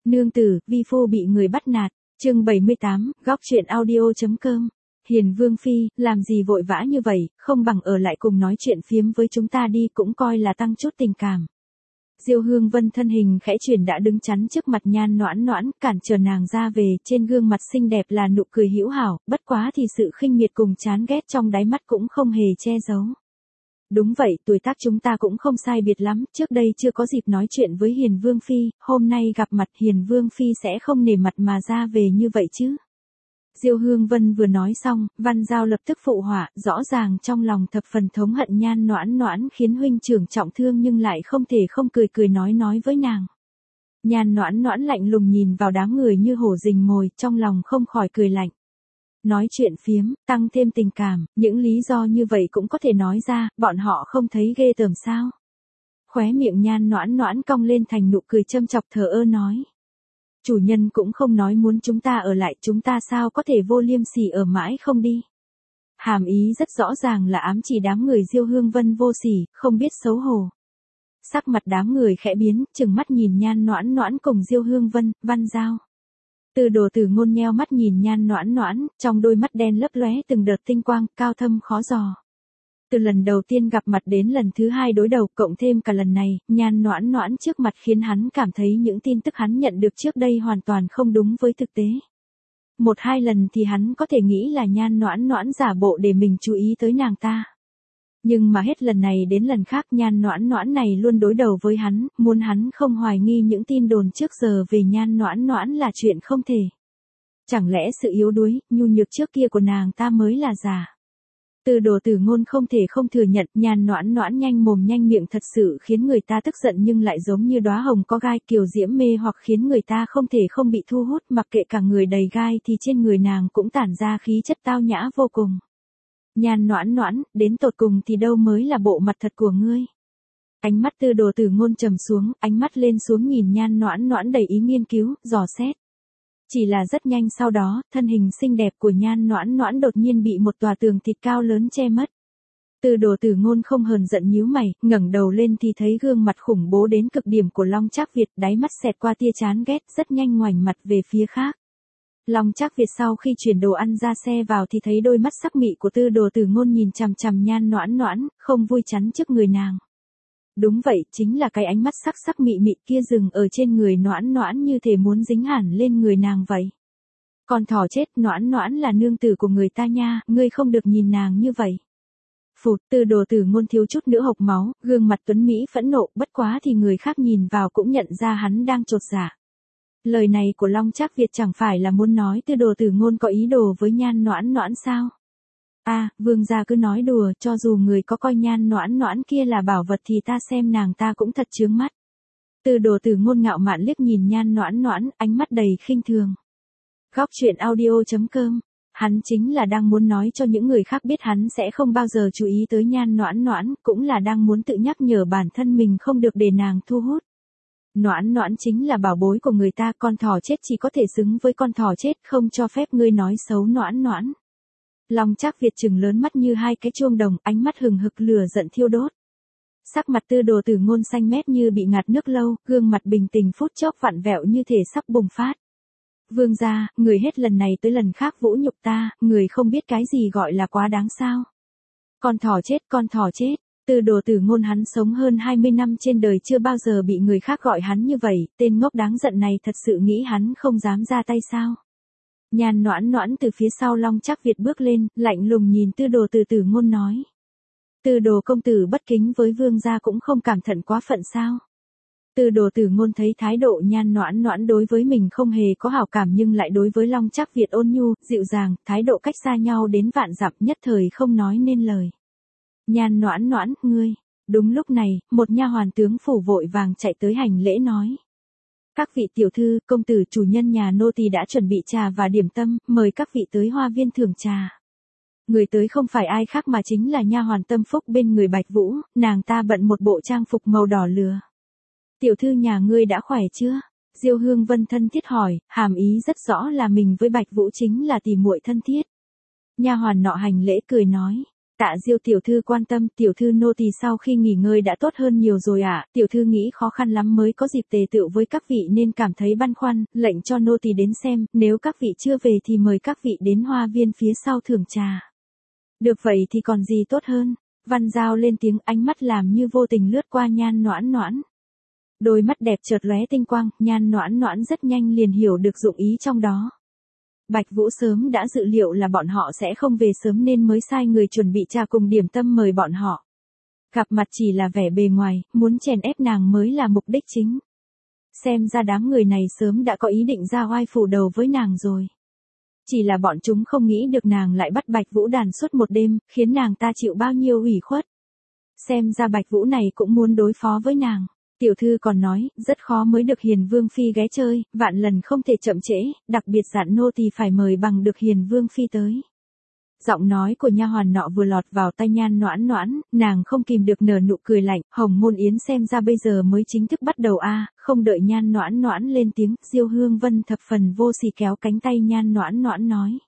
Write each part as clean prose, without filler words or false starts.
Nương tử, vi phu bị người bắt nạt. Chương 78, góc truyện audio.com. Hiền Vương phi, làm gì vội vã như vậy, không bằng ở lại cùng nói chuyện phiếm với chúng ta đi, cũng coi là tăng chút tình cảm. Diêu Hương Vân thân hình khẽ chuyển đã đứng chắn trước mặt Nhan Noãn Noãn, cản trở nàng ra về, trên gương mặt xinh đẹp là nụ cười hữu hảo, bất quá thì sự khinh miệt cùng chán ghét trong đáy mắt cũng không hề che giấu. Đúng vậy, tuổi tác chúng ta cũng không sai biệt lắm, trước đây chưa có dịp nói chuyện với Hiền Vương phi, hôm nay gặp mặt Hiền Vương phi sẽ không nể mặt mà ra về như vậy chứ. Diêu Hương Vân vừa nói xong, Văn Giao lập tức phụ họa, rõ ràng trong lòng thập phần thống hận Nhan Noãn Noãn, khiến huynh trưởng trọng thương nhưng lại không thể không cười nói với nàng. Nhan Noãn Noãn lạnh lùng nhìn vào đám người như hổ rình mồi, trong lòng không khỏi cười lạnh. Nói chuyện phiếm, tăng thêm tình cảm, những lý do như vậy cũng có thể nói ra, bọn họ không thấy ghê tởm sao? Khóe miệng Nhan Noãn Noãn cong lên thành nụ cười châm chọc thờ ơ nói. Chủ nhân cũng không nói muốn chúng ta ở lại, chúng ta sao có thể vô liêm sỉ ở mãi không đi. Hàm ý rất rõ ràng là ám chỉ đám người Diêu Hương Vân vô sỉ, không biết xấu hổ. Sắc mặt đám người khẽ biến, trừng mắt nhìn Nhan Noãn Noãn cùng Diêu Hương Vân, Văn Giao. Từ Đồ Tử Ngôn nheo mắt nhìn Nhan Noãn Noãn, trong đôi mắt đen lấp lóe từng đợt tinh quang, cao thâm khó dò. Từ lần đầu tiên gặp mặt đến lần thứ hai đối đầu, cộng thêm cả lần này, Nhan Noãn Noãn trước mặt khiến hắn cảm thấy những tin tức hắn nhận được trước đây hoàn toàn không đúng với thực tế. Một hai lần thì hắn có thể nghĩ là Nhan Noãn Noãn giả bộ để mình chú ý tới nàng ta. Nhưng mà hết lần này đến lần khác Nhan Noãn Noãn này luôn đối đầu với hắn, muốn hắn không hoài nghi những tin đồn trước giờ về Nhan Noãn Noãn là chuyện không thể. Chẳng lẽ sự yếu đuối, nhu nhược trước kia của nàng ta mới là giả? Từ Đồ Tử Ngôn không thể không thừa nhận, Nhan Noãn Noãn nhanh mồm nhanh miệng thật sự khiến người ta tức giận nhưng lại giống như đóa hồng có gai, kiều diễm mê hoặc khiến người ta không thể không bị thu hút, mặc kệ cả người đầy gai thì trên người nàng cũng tản ra khí chất tao nhã vô cùng. Nhan Noãn Noãn, đến tột cùng thì đâu mới là bộ mặt thật của ngươi? Ánh mắt Từ Đồ Tử Ngôn trầm xuống, ánh mắt lên xuống nhìn Nhan Noãn Noãn đầy ý nghiên cứu, dò xét. Chỉ là rất nhanh sau đó, thân hình xinh đẹp của Nhan Noãn Noãn đột nhiên bị một tòa tường thịt cao lớn che mất. Từ Đồ Tử Ngôn không hờn giận nhíu mày, ngẩng đầu lên thì thấy gương mặt khủng bố đến cực điểm của Long Trác Việt, đáy mắt xẹt qua tia chán ghét, rất nhanh ngoảnh mặt về phía khác. Long Trác Việt sau khi chuyển đồ ăn ra xe vào thì thấy đôi mắt sắc mị của Từ Đồ Tử Ngôn nhìn chằm chằm Nhan Noãn Noãn, không vui chắn trước người nàng. Đúng vậy, chính là cái ánh mắt sắc mị mị kia dừng ở trên người Noãn Noãn như thể muốn dính hẳn lên người nàng vậy. Con thỏ chết, Noãn Noãn là nương tử của người ta nha, ngươi không được nhìn nàng như vậy. Phụt, Từ Đồ Tử Ngôn thiếu chút nữa hộc máu, gương mặt tuấn mỹ phẫn nộ, bất quá thì người khác nhìn vào cũng nhận ra hắn đang chột dạ. Lời này của Long Trác Việt chẳng phải là muốn nói Từ Đồ Tử Ngôn có ý đồ với Nhan Noãn Noãn sao? Vương gia cứ nói đùa, cho dù người có coi Nhan Noãn Noãn kia là bảo vật thì ta xem nàng ta cũng thật chướng mắt. Từ Đồ Tử Ngôn ngạo mạn liếc nhìn Nhan Noãn Noãn, ánh mắt đầy khinh thường. Góc truyện audio.com. Hắn chính là đang muốn nói cho những người khác biết hắn sẽ không bao giờ chú ý tới Nhan Noãn Noãn, cũng là đang muốn tự nhắc nhở bản thân mình không được để nàng thu hút. Noãn Noãn chính là bảo bối của người ta, con thỏ chết chỉ có thể xứng với con thỏ chết, không cho phép ngươi nói xấu Noãn Noãn. Long Trác Việt trừng lớn mắt như hai cái chuông đồng, ánh mắt hừng hực lửa giận thiêu đốt. Sắc mặt Từ Đồ Tử Ngôn xanh mét như bị ngạt nước lâu, gương mặt bình tĩnh phút chốc vặn vẹo như thể sắp bùng phát. Vương gia, người hết lần này tới lần khác vũ nhục ta, người không biết cái gì gọi là quá đáng sao? Con thỏ chết, con thỏ chết. Từ Đồ Tử Ngôn hắn sống hơn 20 năm trên đời chưa bao giờ bị người khác gọi hắn như vậy, tên ngốc đáng giận này thật sự nghĩ hắn không dám ra tay sao? Nhan Noãn Noãn từ phía sau Long Trác Việt bước lên, lạnh lùng nhìn Từ Đồ Tử Ngôn nói. Từ Đồ công tử bất kính với vương gia cũng không cảm thận quá phận sao? Từ Đồ Tử Ngôn thấy thái độ Nhan Noãn Noãn đối với mình không hề có hảo cảm nhưng lại đối với Long Trác Việt ôn nhu, dịu dàng, thái độ cách xa nhau đến vạn dặm, nhất thời không nói nên lời. Nhan Noãn Noãn, ngươi. Đúng lúc này, một nha hoàn tướng phủ vội vàng chạy tới hành lễ nói. Các vị tiểu thư, công tử, chủ nhân nhà nô tỳ đã chuẩn bị trà và điểm tâm, mời các vị tới hoa viên thưởng trà. Người tới không phải ai khác mà chính là nha hoàn Tâm Phúc bên người Bạch Vũ, nàng ta bận một bộ trang phục màu đỏ lửa. Tiểu thư nhà ngươi đã khỏe chưa? Diêu Hương Vân thân thiết hỏi, hàm ý rất rõ là mình với Bạch Vũ chính là tỷ muội thân thiết. Nha hoàn nọ hành lễ cười nói, Tạ Diêu tiểu thư quan tâm, tiểu thư nô tỳ sau khi nghỉ ngơi đã tốt hơn nhiều rồi ạ, tiểu thư nghĩ khó khăn lắm mới có dịp tề tựu với các vị nên cảm thấy băn khoăn, lệnh cho nô tỳ đến xem, nếu các vị chưa về thì mời các vị đến hoa viên phía sau thưởng trà. Được vậy thì còn gì tốt hơn, Văn Giao lên tiếng, ánh mắt làm như vô tình lướt qua Nhan Noãn Noãn. Đôi mắt đẹp chợt lóe tinh quang, Nhan Noãn Noãn rất nhanh liền hiểu được dụng ý trong đó. Bạch Vũ sớm đã dự liệu là bọn họ sẽ không về sớm nên mới sai người chuẩn bị trà cùng điểm tâm mời bọn họ. Gặp mặt chỉ là vẻ bề ngoài, muốn chèn ép nàng mới là mục đích chính. Xem ra đám người này sớm đã có ý định ra oai phủ đầu với nàng rồi. Chỉ là bọn chúng không nghĩ được nàng lại bắt Bạch Vũ đàn suốt một đêm, khiến nàng ta chịu bao nhiêu ủy khuất. Xem ra Bạch Vũ này cũng muốn đối phó với nàng. Tiểu thư còn nói, rất khó mới được Hiền Vương Phi ghé chơi, vạn lần không thể chậm trễ, đặc biệt dặn nô tỳ phải mời bằng được Hiền Vương Phi tới. Giọng nói của nha hoàn nọ vừa lọt vào tai Nhan Noãn Noãn, nàng không kìm được nở nụ cười lạnh, Hồng Môn Yến xem ra bây giờ mới chính thức bắt đầu a. Không đợi Nhan Noãn Noãn lên tiếng, Diêu Hương Vân thập phần vô sỉ kéo cánh tay Nhan Noãn Noãn nói.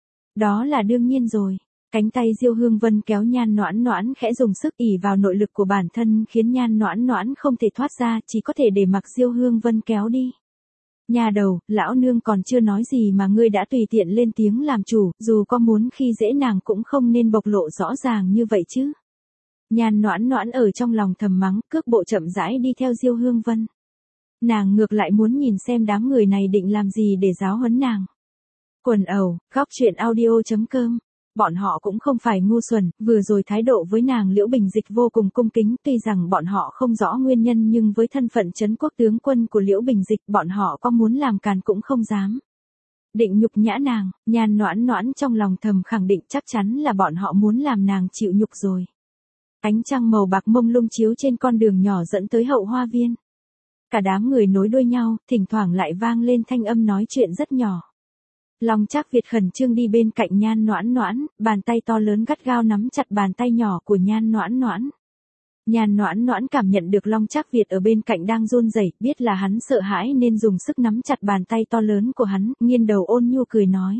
Đó là đương nhiên rồi. Cánh tay Diêu Hương Vân kéo Nhan Noãn Noãn khẽ dùng sức ỉ vào nội lực của bản thân khiến Nhan Noãn Noãn không thể thoát ra, chỉ có thể để mặc Diêu Hương Vân kéo đi. Nhà đầu, lão nương còn chưa nói gì mà ngươi đã tùy tiện lên tiếng làm chủ, dù có muốn khi dễ nàng cũng không nên bộc lộ rõ ràng như vậy chứ. Nhan Noãn Noãn ở trong lòng thầm mắng, cước bộ chậm rãi đi theo Diêu Hương Vân. Nàng ngược lại muốn nhìn xem đám người này định làm gì để giáo huấn nàng. Quần ẩu, góc truyện audio.com. Bọn họ cũng không phải ngu xuẩn, vừa rồi thái độ với nàng Liễu Bình Dịch vô cùng cung kính, tuy rằng bọn họ không rõ nguyên nhân nhưng với thân phận trấn quốc tướng quân của Liễu Bình Dịch bọn họ có muốn làm càn cũng không dám. Định nhục nhã nàng, Nhan Noãn Noãn trong lòng thầm khẳng định chắc chắn là bọn họ muốn làm nàng chịu nhục rồi. Ánh trăng màu bạc mông lung chiếu trên con đường nhỏ dẫn tới hậu hoa viên. Cả đám người nối đuôi nhau, thỉnh thoảng lại vang lên thanh âm nói chuyện rất nhỏ. Long Trác Việt khẩn trương đi bên cạnh Nhan Noãn Noãn, bàn tay to lớn gắt gao nắm chặt bàn tay nhỏ của Nhan Noãn Noãn. Nhan Noãn Noãn cảm nhận được Long Trác Việt ở bên cạnh đang run rẩy, biết là hắn sợ hãi nên dùng sức nắm chặt bàn tay to lớn của hắn, nghiêng đầu ôn nhu cười nói.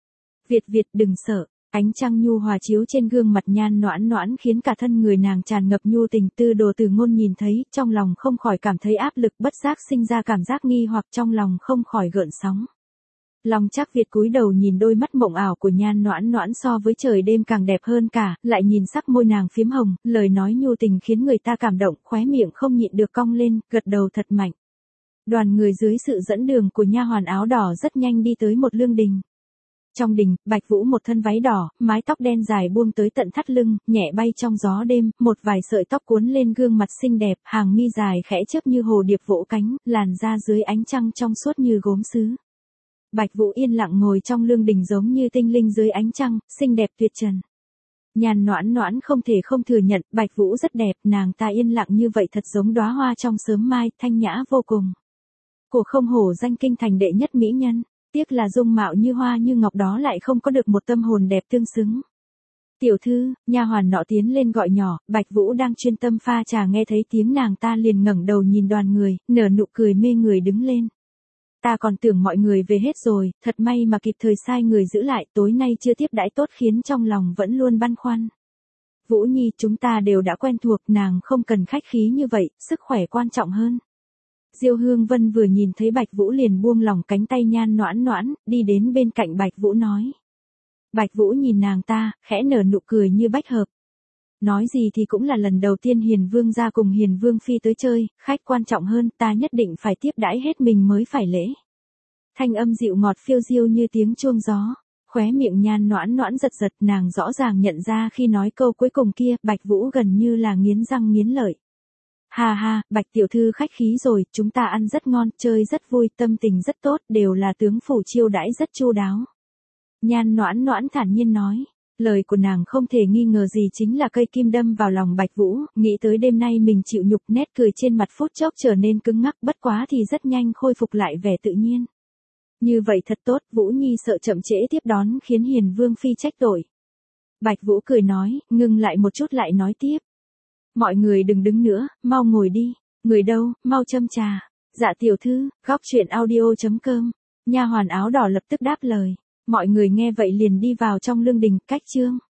Việt đừng sợ. Ánh trăng nhu hòa chiếu trên gương mặt Nhan Noãn Noãn khiến cả thân người nàng tràn ngập nhu tình, Tư Đồ Từ Ngôn nhìn thấy, trong lòng không khỏi cảm thấy áp lực, bất giác sinh ra cảm giác nghi hoặc, trong lòng không khỏi gợn sóng. Long Trác Việt cúi đầu nhìn đôi mắt mộng ảo của Nhan Noãn Noãn so với trời đêm càng đẹp hơn cả, lại nhìn sắc môi nàng phiếm hồng, lời nói nhu tình khiến người ta cảm động, khóe miệng không nhịn được cong lên, gật đầu thật mạnh. Đoàn người dưới sự dẫn đường của nha hoàn áo đỏ rất nhanh đi tới một lương đình. Trong đình, Bạch Vũ một thân váy đỏ, mái tóc đen dài buông tới tận thắt lưng, nhẹ bay trong gió đêm, một vài sợi tóc cuốn lên gương mặt xinh đẹp, hàng mi dài khẽ chớp như hồ điệp vỗ cánh, làn da dưới ánh trăng trong suốt như gốm sứ. Bạch Vũ yên lặng ngồi trong lương đình giống như tinh linh dưới ánh trăng, xinh đẹp tuyệt trần. Nhan Noãn Noãn không thể không thừa nhận, Bạch Vũ rất đẹp, nàng ta yên lặng như vậy thật giống đóa hoa trong sớm mai, thanh nhã vô cùng. Cô không hổ danh kinh thành đệ nhất mỹ nhân, tiếc là dung mạo như hoa như ngọc đó lại không có được một tâm hồn đẹp tương xứng. Tiểu thư, nha hoàn nọ tiến lên gọi nhỏ, Bạch Vũ đang chuyên tâm pha trà nghe thấy tiếng nàng ta liền ngẩng đầu nhìn đoàn người, nở nụ cười mê người đứng lên. Ta còn tưởng mọi người về hết rồi, thật may mà kịp thời sai người giữ lại, tối nay chưa tiếp đãi tốt khiến trong lòng vẫn luôn băn khoăn. Vũ Nhi, chúng ta đều đã quen thuộc, nàng không cần khách khí như vậy, sức khỏe quan trọng hơn. Diêu Hương Vân vừa nhìn thấy Bạch Vũ liền buông lỏng cánh tay Nhan Noãn Noãn, đi đến bên cạnh Bạch Vũ nói. Bạch Vũ nhìn nàng ta, khẽ nở nụ cười như bách hợp. Nói gì thì cũng là lần đầu tiên Hiền Vương gia cùng Hiền Vương Phi tới chơi, khách quan trọng hơn, ta nhất định phải tiếp đãi hết mình mới phải lễ. Thanh âm dịu ngọt phiêu diêu như tiếng chuông gió, khóe miệng Nhan Noãn Noãn giật giật, nàng rõ ràng nhận ra khi nói câu cuối cùng kia, Bạch Vũ gần như là nghiến răng nghiến lợi. Ha ha, Bạch tiểu thư khách khí rồi, chúng ta ăn rất ngon, chơi rất vui, tâm tình rất tốt, đều là tướng phủ chiêu đãi rất chu đáo. Nhan Noãn Noãn thản nhiên nói. Lời của nàng không thể nghi ngờ gì chính là cây kim đâm vào lòng Bạch Vũ, nghĩ tới đêm nay mình chịu nhục, nét cười trên mặt phút chốc trở nên cứng ngắc, bất quá thì rất nhanh khôi phục lại vẻ tự nhiên. Như vậy thật tốt, Vũ Nhi sợ chậm trễ tiếp đón khiến Hiền Vương Phi trách tội. Bạch Vũ cười nói, ngừng lại một chút lại nói tiếp. Mọi người đừng đứng nữa, mau ngồi đi, người đâu, mau châm trà. Dạ tiểu thư, góc truyện audio.com, nha hoàn áo đỏ lập tức đáp lời. Mọi người nghe vậy liền đi vào trong lương đình, cách chương.